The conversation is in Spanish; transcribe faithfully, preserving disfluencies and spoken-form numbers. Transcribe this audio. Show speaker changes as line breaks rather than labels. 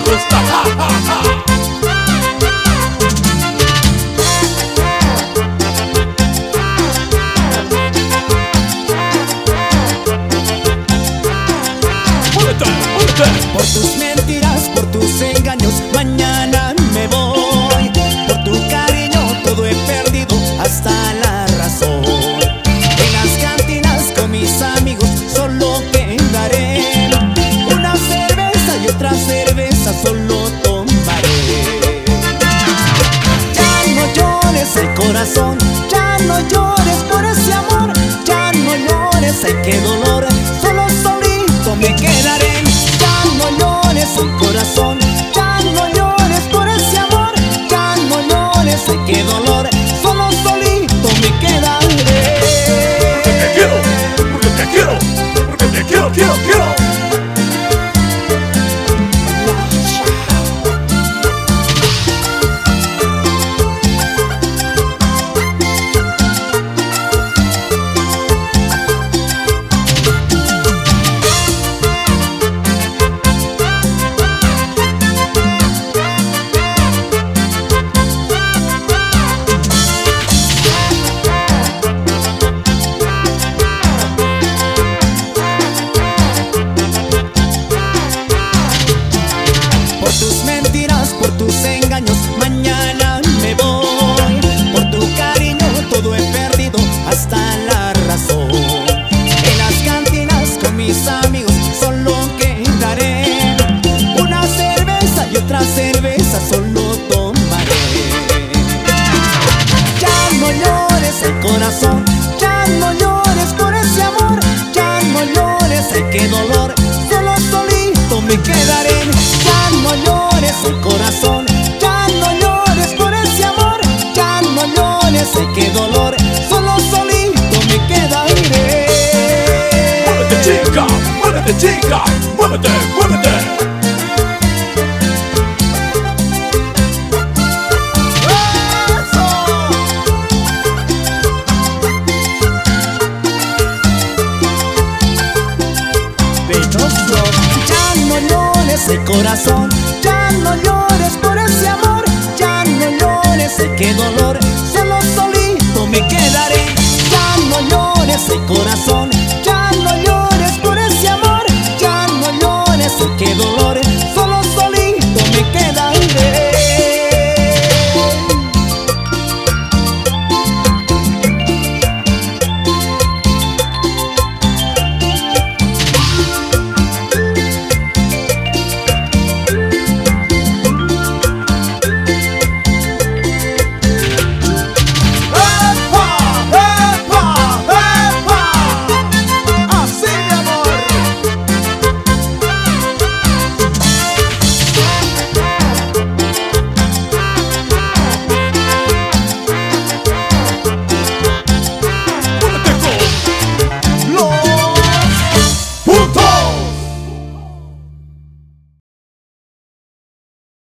gusta. Ja, ja, ja.
Por tus mentiras, por tus engaños, mañana me voy. Por tu cariño todo he perdido, hasta la razón. En las cantinas con mis amigos solo quedaré. Una cerveza y otra cerveza solo tomaré. Ya no llores el corazón, ya no llores por ese amor. Ya no llores, ay qué dolor, solo solito me quedaré. Ya no llores el corazón, ya no llores por ese amor. Ya no llores, ay qué dolor, solo solito me quedaré.
Porque te quiero, porque te quiero, porque te quiero, quiero, quiero.
Por tus mentiras, por tus engaños, mañana me voy. Por tu cariño todo he perdido, hasta la razón. En las cantinas con mis amigos solo quedaré. Una cerveza y otra cerveza solo tomaré. Ya no llores el corazón, ya no llores por ese amor. Ya no llores, ay qué dolor, solo solito me quedaré. Ya no llores el corazón, ya no llores por ese amor. Ya no llores, ay qué dolor, solo solito me quedaré.
Muévete chica, muévete chica, muévete, muévete.
Ya no llores el corazón, ya no llores por ese amor. Ya no llores, ay qué dolor,